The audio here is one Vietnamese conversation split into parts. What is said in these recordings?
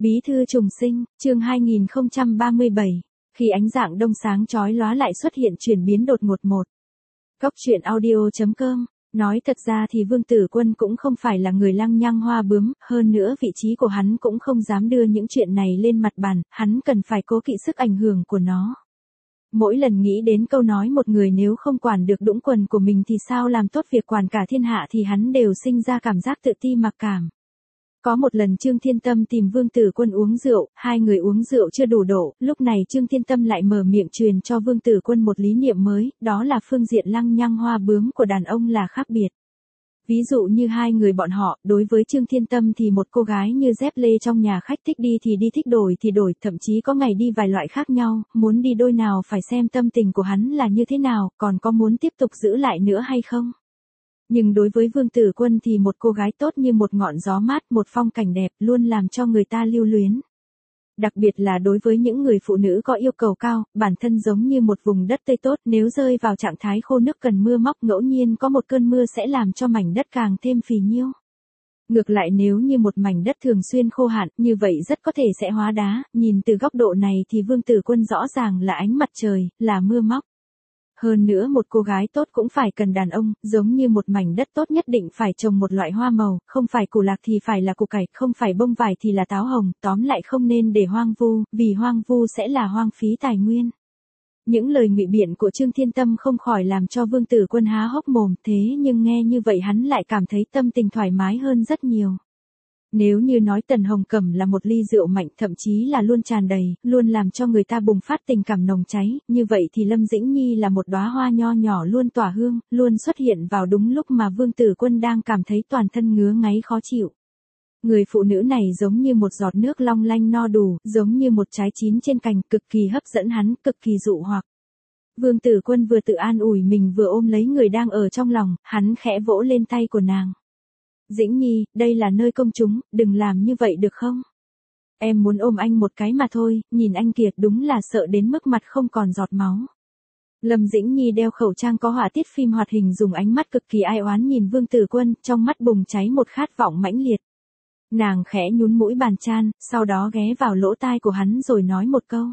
Bí thư trùng sinh, chương 2037. Khi ánh dạng đông sáng chói lóa lại xuất hiện chuyển biến đột ngột một. Góc truyện audio.com. Nói thật ra thì Vương Tử Quân cũng không phải là người lăng nhăng hoa bướm, hơn nữa vị trí của hắn cũng không dám đưa những chuyện này lên mặt bàn, hắn cần phải cố kỵ sức ảnh hưởng của nó. Mỗi lần nghĩ đến câu nói một người nếu không quản được đũng quần của mình thì sao làm tốt việc quản cả thiên hạ thì hắn đều sinh ra cảm giác tự ti mặc cảm. Có một lần Trương Thiên Tâm tìm Vương Tử Quân uống rượu, hai người uống rượu chưa đủ độ, lúc này Trương Thiên Tâm lại mở miệng truyền cho Vương Tử Quân một lý niệm mới, đó là phương diện lăng nhăng hoa bướm của đàn ông là khác biệt. Ví dụ như hai người bọn họ, đối với Trương Thiên Tâm thì một cô gái như dép lê trong nhà khách thích đi thì đi, thích đổi thì đổi, thậm chí có ngày đi vài loại khác nhau, muốn đi đôi nào phải xem tâm tình của hắn là như thế nào, còn có muốn tiếp tục giữ lại nữa hay không. Nhưng đối với Vương Tử Quân thì một cô gái tốt như một ngọn gió mát, một phong cảnh đẹp, luôn làm cho người ta lưu luyến. Đặc biệt là đối với những người phụ nữ có yêu cầu cao, bản thân giống như một vùng đất tươi tốt, nếu rơi vào trạng thái khô nước cần mưa móc ngẫu nhiên có một cơn mưa sẽ làm cho mảnh đất càng thêm phì nhiêu. Ngược lại nếu như một mảnh đất thường xuyên khô hạn, như vậy rất có thể sẽ hóa đá, nhìn từ góc độ này thì Vương Tử Quân rõ ràng là ánh mặt trời, là mưa móc. Hơn nữa một cô gái tốt cũng phải cần đàn ông, giống như một mảnh đất tốt nhất định phải trồng một loại hoa màu, không phải củ lạc thì phải là củ cải, không phải bông vải thì là táo hồng, tóm lại không nên để hoang vu, vì hoang vu sẽ là hoang phí tài nguyên. Những lời ngụy biện của Trương Thiên Tâm không khỏi làm cho Vương Tử Quân há hốc mồm, thế nhưng nghe như vậy hắn lại cảm thấy tâm tình thoải mái hơn rất nhiều. Nếu như nói Tần Hồng Cẩm là một ly rượu mạnh thậm chí là luôn tràn đầy, luôn làm cho người ta bùng phát tình cảm nồng cháy, như vậy thì Lâm Dĩnh Nhi là một đóa hoa nho nhỏ luôn tỏa hương, luôn xuất hiện vào đúng lúc mà Vương Tử Quân đang cảm thấy toàn thân ngứa ngáy khó chịu. Người phụ nữ này giống như một giọt nước long lanh no đủ, giống như một trái chín trên cành, cực kỳ hấp dẫn hắn, cực kỳ dụ hoặc. Vương Tử Quân vừa tự an ủi mình vừa ôm lấy người đang ở trong lòng, hắn khẽ vỗ lên tay của nàng. Dĩnh Nhi, đây là nơi công chúng, đừng làm như vậy được không? Em muốn ôm anh một cái mà thôi, nhìn anh kìa đúng là sợ đến mức mặt không còn giọt máu. Lâm Dĩnh Nhi đeo khẩu trang có họa tiết phim hoạt hình dùng ánh mắt cực kỳ ai oán nhìn Vương Tử Quân, trong mắt bùng cháy một khát vọng mãnh liệt. Nàng khẽ nhún mũi bàn chan, sau đó ghé vào lỗ tai của hắn rồi nói một câu.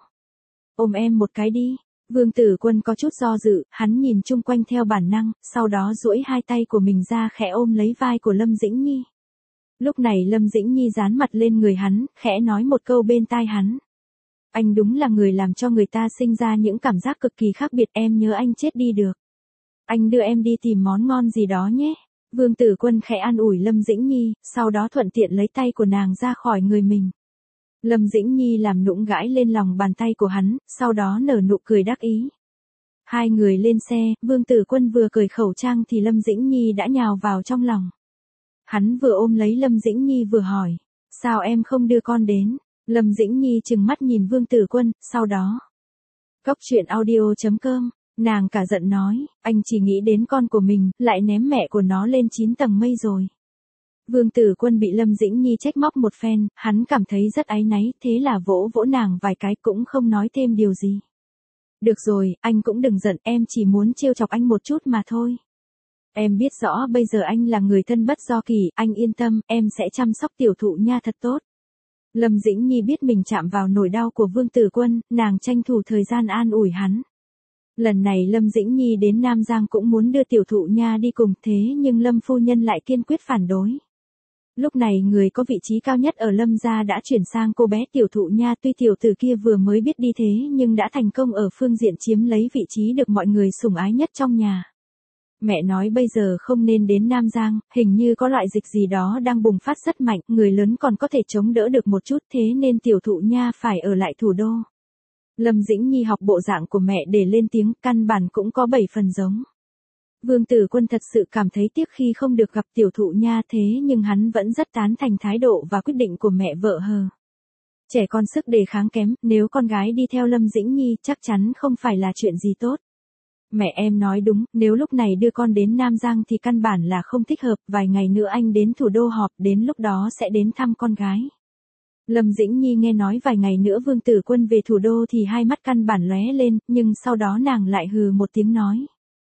Ôm em một cái đi. Vương Tử Quân có chút do dự, hắn nhìn chung quanh theo bản năng, sau đó duỗi hai tay của mình ra khẽ ôm lấy vai của Lâm Dĩnh Nhi. Lúc này Lâm Dĩnh Nhi dán mặt lên người hắn, khẽ nói một câu bên tai hắn. Anh đúng là người làm cho người ta sinh ra những cảm giác cực kỳ khác biệt, em nhớ anh chết đi được. Anh đưa em đi tìm món ngon gì đó nhé. Vương Tử Quân khẽ an ủi Lâm Dĩnh Nhi, sau đó thuận tiện lấy tay của nàng ra khỏi người mình. Lâm Dĩnh Nhi làm nũng gãi lên lòng bàn tay của hắn, sau đó nở nụ cười đắc ý. Hai người lên xe, Vương Tử Quân vừa cởi khẩu trang thì Lâm Dĩnh Nhi đã nhào vào trong lòng. Hắn vừa ôm lấy Lâm Dĩnh Nhi vừa hỏi, sao em không đưa con đến? Lâm Dĩnh Nhi trừng mắt nhìn Vương Tử Quân, sau đó. Góc truyện audio.com, nàng cả giận nói, anh chỉ nghĩ đến con của mình, lại ném mẹ của nó lên 9 tầng mây rồi. Vương Tử Quân bị Lâm Dĩnh Nhi trách móc một phen, hắn cảm thấy rất áy náy, thế là vỗ vỗ nàng vài cái cũng không nói thêm điều gì. Được rồi, anh cũng đừng giận, em chỉ muốn trêu chọc anh một chút mà thôi. Em biết rõ bây giờ anh là người thân bất do kỳ, anh yên tâm, em sẽ chăm sóc tiểu thụ nha thật tốt. Lâm Dĩnh Nhi biết mình chạm vào nỗi đau của Vương Tử Quân, nàng tranh thủ thời gian an ủi hắn. Lần này Lâm Dĩnh Nhi đến Nam Giang cũng muốn đưa tiểu thụ nha đi cùng, thế nhưng Lâm phu nhân lại kiên quyết phản đối. Lúc này người có vị trí cao nhất ở Lâm gia đã chuyển sang cô bé tiểu thụ nha, tuy tiểu tử kia vừa mới biết đi thế nhưng đã thành công ở phương diện chiếm lấy vị trí được mọi người sủng ái nhất trong nhà. Mẹ nói bây giờ không nên đến Nam Giang, hình như có loại dịch gì đó đang bùng phát rất mạnh, người lớn còn có thể chống đỡ được một chút, thế nên tiểu thụ nha phải ở lại thủ đô. Lâm Dĩnh Nhi học bộ dạng của mẹ để lên tiếng, căn bản cũng có 7 phần giống. Vương Tử Quân thật sự cảm thấy tiếc khi không được gặp tiểu thụ nha, thế nhưng hắn vẫn rất tán thành thái độ và quyết định của mẹ vợ hờ. Trẻ con sức đề kháng kém, nếu con gái đi theo Lâm Dĩnh Nhi chắc chắn không phải là chuyện gì tốt. Mẹ em nói đúng, nếu lúc này đưa con đến Nam Giang thì căn bản là không thích hợp, vài ngày nữa anh đến thủ đô họp, đến lúc đó sẽ đến thăm con gái. Lâm Dĩnh Nhi nghe nói vài ngày nữa Vương Tử Quân về thủ đô thì hai mắt căn bản lóe lên, nhưng sau đó nàng lại hừ một tiếng nói.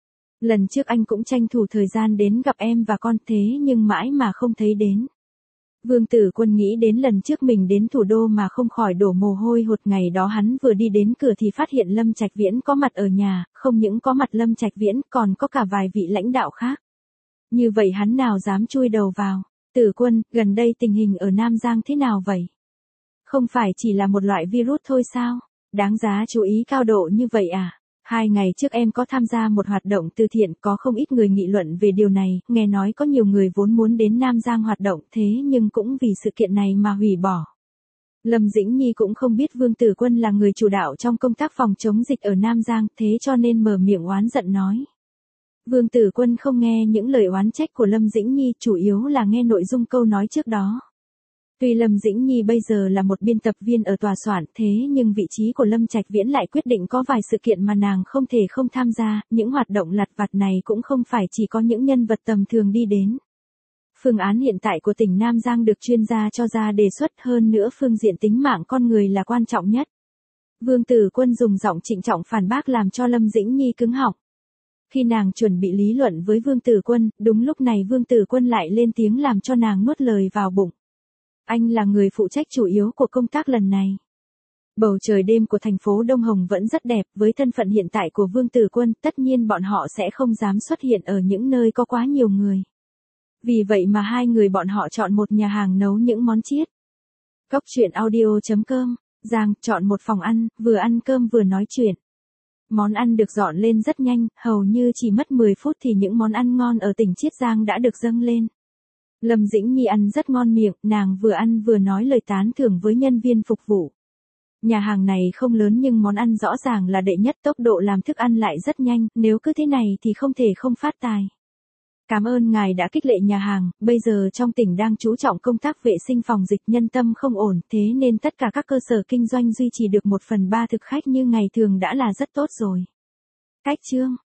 Lần trước anh cũng tranh thủ thời gian đến gặp em và con thế nhưng mãi mà không thấy đến. Vương Tử Quân nghĩ đến lần trước mình đến thủ đô mà không khỏi đổ mồ hôi hột, ngày đó hắn vừa đi đến cửa thì phát hiện Lâm Trạch Viễn có mặt ở nhà, không những có mặt Lâm Trạch Viễn còn có cả vài vị lãnh đạo khác. Như vậy hắn nào dám chui đầu vào. Tử Quân, gần đây tình hình ở Nam Giang thế nào vậy? Không phải chỉ là một loại virus thôi sao? Đáng giá chú ý cao độ như vậy à? 2 ngày trước em có tham gia một hoạt động từ thiện, có không ít người nghị luận về điều này, nghe nói có nhiều người vốn muốn đến Nam Giang hoạt động thế nhưng cũng vì sự kiện này mà hủy bỏ. Lâm Dĩnh Nhi cũng không biết Vương Tử Quân là người chủ đạo trong công tác phòng chống dịch ở Nam Giang, thế cho nên mở miệng oán giận nói. Vương Tử Quân không nghe những lời oán trách của Lâm Dĩnh Nhi, chủ yếu là nghe nội dung câu nói trước đó. Tuy Lâm Dĩnh Nhi bây giờ là một biên tập viên ở tòa soạn, thế nhưng vị trí của Lâm Trạch Viễn lại quyết định có vài sự kiện mà nàng không thể không tham gia, những hoạt động lặt vặt này cũng không phải chỉ có những nhân vật tầm thường đi đến. Phương án hiện tại của tỉnh Nam Giang được chuyên gia cho ra đề xuất, hơn nữa phương diện tính mạng con người là quan trọng nhất. Vương Tử Quân dùng giọng trịnh trọng phản bác làm cho Lâm Dĩnh Nhi cứng họng. Khi nàng chuẩn bị lý luận với Vương Tử Quân, đúng lúc này Vương Tử Quân lại lên tiếng làm cho nàng nuốt lời vào bụng. Anh là người phụ trách chủ yếu của công tác lần này. Bầu trời đêm của thành phố Đông Hồng vẫn rất đẹp, với thân phận hiện tại của Vương Tử Quân, tất nhiên bọn họ sẽ không dám xuất hiện ở những nơi có quá nhiều người. Vì vậy mà 2 người bọn họ chọn một nhà hàng nấu những món chiết. Cốc truyện audio.com, Giang chọn một phòng ăn, vừa ăn cơm vừa nói chuyện. Món ăn được dọn lên rất nhanh, hầu như chỉ mất 10 phút thì những món ăn ngon ở tỉnh Chiết Giang đã được dâng lên. Lâm Dĩnh Nhi ăn rất ngon miệng, nàng vừa ăn vừa nói lời tán thưởng với nhân viên phục vụ. Nhà hàng này không lớn nhưng món ăn rõ ràng là đệ nhất, tốc độ làm thức ăn lại rất nhanh, nếu cứ thế này thì không thể không phát tài. Cảm ơn ngài đã khích lệ nhà hàng, bây giờ trong tỉnh đang chú trọng công tác vệ sinh phòng dịch, nhân tâm không ổn, thế nên tất cả các cơ sở kinh doanh duy trì được 1/3 thực khách như ngày thường đã là rất tốt rồi. Cách chương